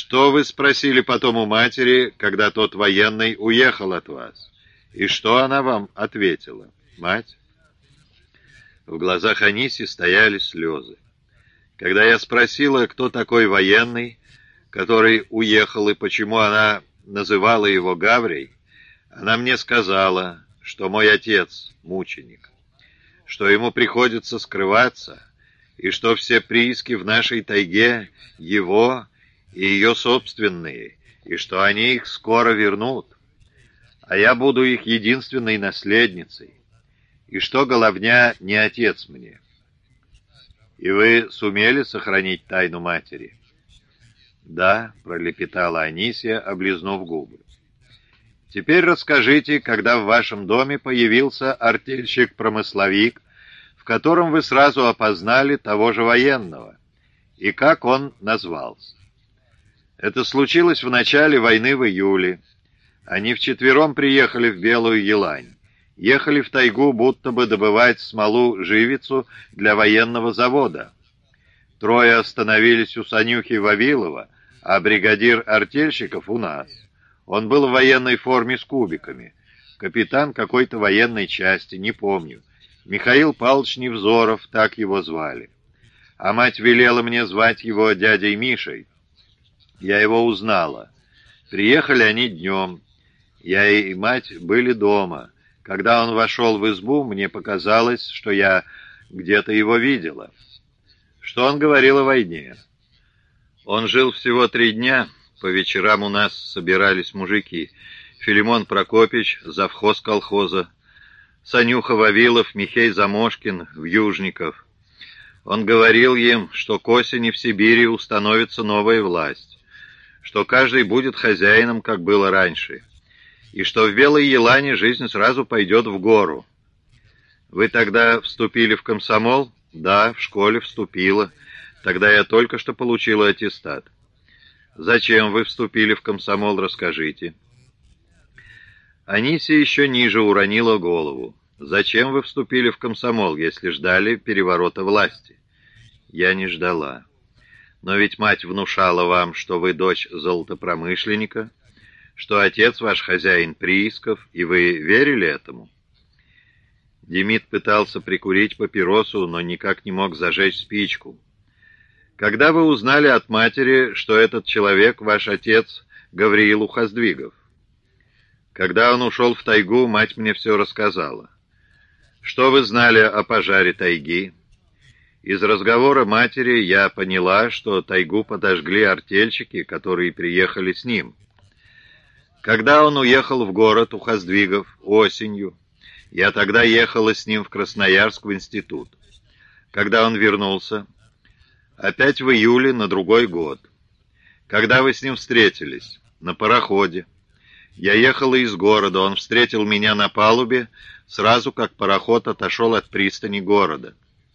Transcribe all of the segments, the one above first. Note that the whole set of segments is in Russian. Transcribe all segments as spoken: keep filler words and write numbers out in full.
Что вы спросили потом у матери, когда тот военный уехал от вас? И что она вам ответила, мать?» В глазах Аниси стояли слезы. Когда я спросила, кто такой военный, который уехал и почему она называла его Гаврий, она мне сказала, что мой отец — мученик, что ему приходится скрываться, и что все прииски в нашей тайге — его и ее собственные, и что они их скоро вернут, а я буду их единственной наследницей, и что Головня не отец мне. И вы сумели сохранить тайну матери? «Да», — пролепетала Анисия, облизнув губы. «Теперь расскажите, когда в вашем доме появился артельщик-промысловик, в котором вы сразу опознали того же военного, и как он назвался?» «Это случилось в начале войны в июле. Они вчетвером приехали в Белую Елань. Ехали в тайгу, будто бы добывать смолу-живицу для военного завода. Трое остановились у Санюхи Вавилова, а бригадир артельщиков у нас. Он был в военной форме с кубиками. Капитан какой-то военной части, не помню. Михаил Павлович Невзоров, так его звали. А мать велела мне звать его дядей Мишей. Я его узнала. Приехали они днем. Я и мать были дома. Когда он вошел в избу, мне показалось, что я где-то его видела. Что он говорил о войне? Он жил всего три дня. По вечерам у нас собирались мужики. Филимон Прокопич, завхоз колхоза, Санюха Вавилов, Михей Замошкин, Вьюжников. Он говорил им, что к осени в Сибири установится новая власть, что каждый будет хозяином, как было раньше, и что в Белой Елане жизнь сразу пойдет в гору. Вы тогда вступили в комсомол? Да, в школе вступила. Тогда я только что получила аттестат. Зачем вы вступили в комсомол, расскажите. Анисия еще ниже уронила голову. Зачем вы вступили в комсомол, если ждали переворота власти? Я не ждала. Но ведь мать внушала вам, что вы дочь золотопромышленника, что отец ваш хозяин приисков, и вы верили этому? Демид пытался прикурить папиросу, но никак не мог зажечь спичку. Когда вы узнали от матери, что этот человек ваш отец Гавриил Ухоздвигов? Когда он ушел в тайгу, мать мне все рассказала. Что вы знали о пожаре тайги? Из разговора матери я поняла, что тайгу подожгли артельщики, которые приехали с ним. Когда он уехал в город Ухоздвигов осенью, я тогда ехала с ним в Красноярск в институт. Когда он вернулся? Опять в июле на другой год. Когда вы с ним встретились? На пароходе. Я ехала из города, он встретил меня на палубе, сразу как пароход отошел от пристани города.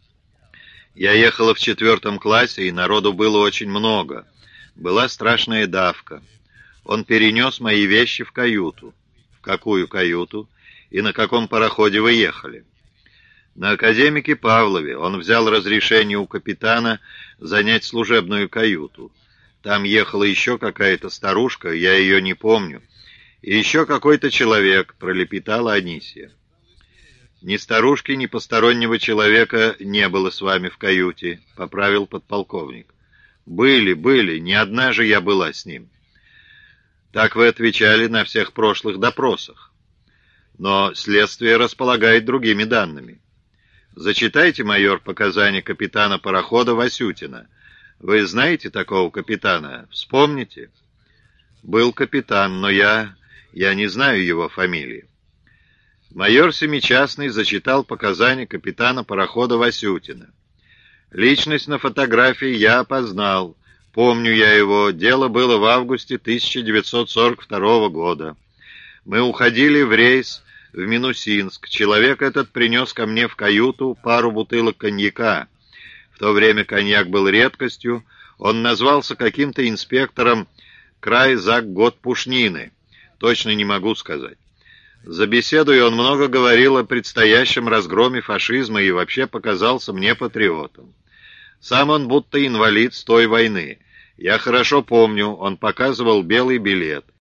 Я ехала в четвертом классе, и народу было очень много. Была страшная давка. Он перенес мои вещи в каюту. В какую каюту? И на каком пароходе вы ехали? На академике Павлове. Он взял разрешение у капитана занять служебную каюту. Там ехала еще какая-то старушка, я ее не помню. И еще какой-то человек, пролепетала Анисия. Ни старушки, ни постороннего человека не было с вами в каюте, поправил подполковник. Были, были, не одна же я была с ним. Так вы отвечали на всех прошлых допросах. Но следствие располагает другими данными. Зачитайте, майор, показания капитана парохода Васютина. Вы знаете такого капитана? Вспомните? Был капитан, но я... я не знаю его фамилии. Майор Семичастный зачитал показания капитана парохода Васютина. Личность на фотографии я опознал. Помню я его. Дело было в августе тысяча девятьсот сорок второго года. Мы уходили в рейс в Минусинск. Человек этот принес ко мне в каюту пару бутылок коньяка. В то время коньяк был редкостью. Он назвался каким-то инспектором край зак год Пушнины. Точно не могу сказать. За беседой он много говорил о предстоящем разгроме фашизма и вообще показался мне патриотом. Сам он будто инвалид с той войны. Я хорошо помню, он показывал белый билет.